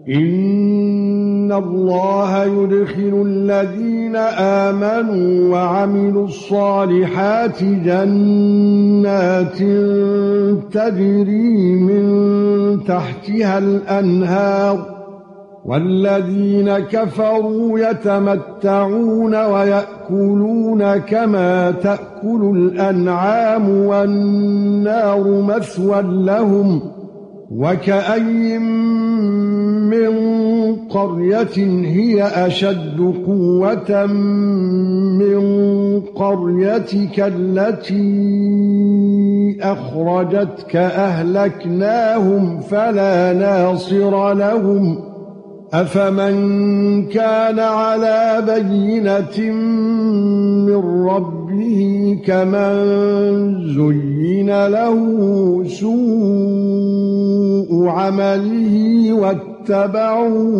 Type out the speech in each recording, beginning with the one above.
إِنَّ اللَّهَ يُدْخِلُ الَّذِينَ آمَنُوا وَعَمِلُوا الصَّالِحَاتِ جَنَّاتٍ تَجْرِي مِن تَحْتِهَا الْأَنْهَارُ وَالَّذِينَ كَفَرُوا يَتَمَتَّعُونَ وَيَأْكُلُونَ كَمَا تَأْكُلُ الْأَنْعَامُ وَالنَّارُ مَثْوًى لَّهُمْ وَكَأَيٍّن مِّن قَرْيَةٍ هِيَ أَشَدُّ قُوَّةً مِّن قَرْيَتِكَ الَّتِي أَخْرَجَتْكَ أَهْلَكْنَاهُمْ فَلَا نَاصِرَ لَهُمْ أَفَمَن كَانَ عَلَى بَيِّنَةٍ مِّن رَّبِّهِ كَمَن زُيِّنَ لَهُ سُوءُ عَمَلِهِ وَاتَّبَعُوا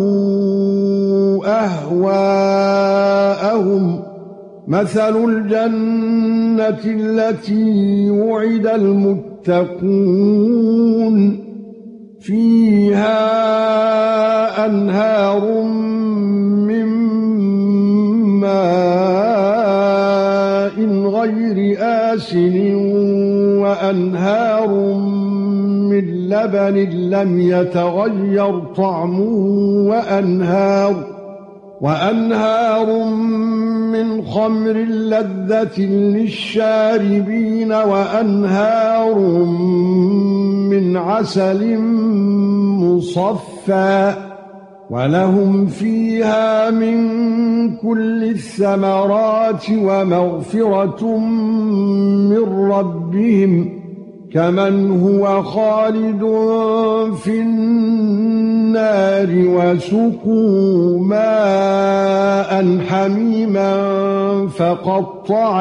أَهْوَاءَهُمْ مَثَلُ الْجَنَّةِ الَّتِي وُعِدَ الْمُتَّقُونَ فِيهَا أَنْهَارٌ مِّن مَّاءٍ غَيْرِ آسِنٍ وَأَنْهَارٌ مِّن لَّبَنٍ لَّمْ يَتَغَيَّرْ طَعْمُهُ وَأَنْهَارٌ مِّنْ خَمْرٍ لَّذَّةٍ لِّلشَّارِبِينَ وَأَنْهَارٌ مِّنْ عَسَلٍ مُّصَفًّى وَلَهُمْ فِيهَا مِن كُلِّ الثَّمَرَاتِ وَمَغْفِرَةٌ مِّن رَّبِّهِمْ كَمَنْ هُوَ خَالِدٌ فِي النَّارِ وَسُقُوا مَاءً حَمِيمًا فَقَطَّعَ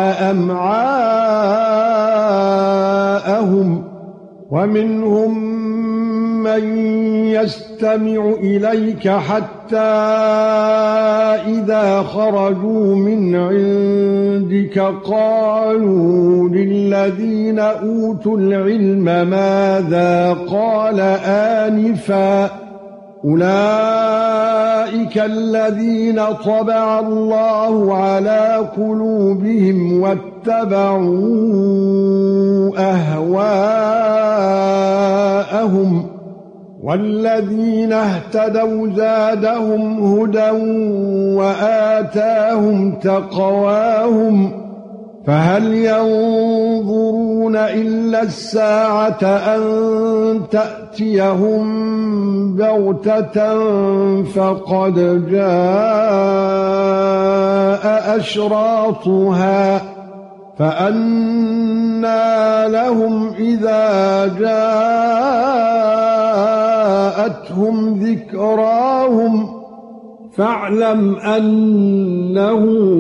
أَمْعَاءَهُمْ وَمِنْهُم مَّن يَسْتَمِعُ إِلَيْكَ حَتَّى إِذَا خَرَجُوا مِنْ عِندِكَ قَالُوا لِلَّذِينَ أُوتُوا الْعِلْمَ مَاذَا قَالَ آنِفًا أُولَئِكَ الَّذِينَ طَبَعَ اللَّهُ عَلَى قُلُوبِهِمْ وَاتَّبَعُوا أَهْوَاءَهُمْ وَالَّذِينَ اهْتَدَوْا زَادَهُمْ هُدًى وَآتَاهُمْ تَقْوَاهُمْ فَهَلْ يَنظُرُونَ إِلَّا السَّاعَةَ أَن تَأْتِيَهُم بَغْتَةً فَقَدْ جَاءَ أَشْرَاطُهَا فَأَنَّىٰ لَهُمْ إِذَا جَاءَتْهُمْ ذِكْرَاهُمْ فَاعْلَمْ أَنَّهُ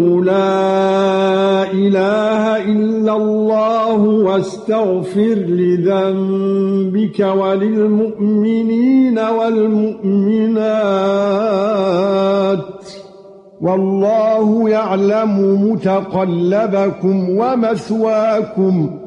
لَا إِلَٰهَ إِلَّا اللَّهُ وَاسْتَغْفِرْ لِذَنبِكَ وَلِلْمُؤْمِنِينَ وَالْمُؤْمِنَاتِ وَاللَّهُ يَعْلَمُ مُتَقَلَّبَكُمْ وَمَثْوَاكُمْ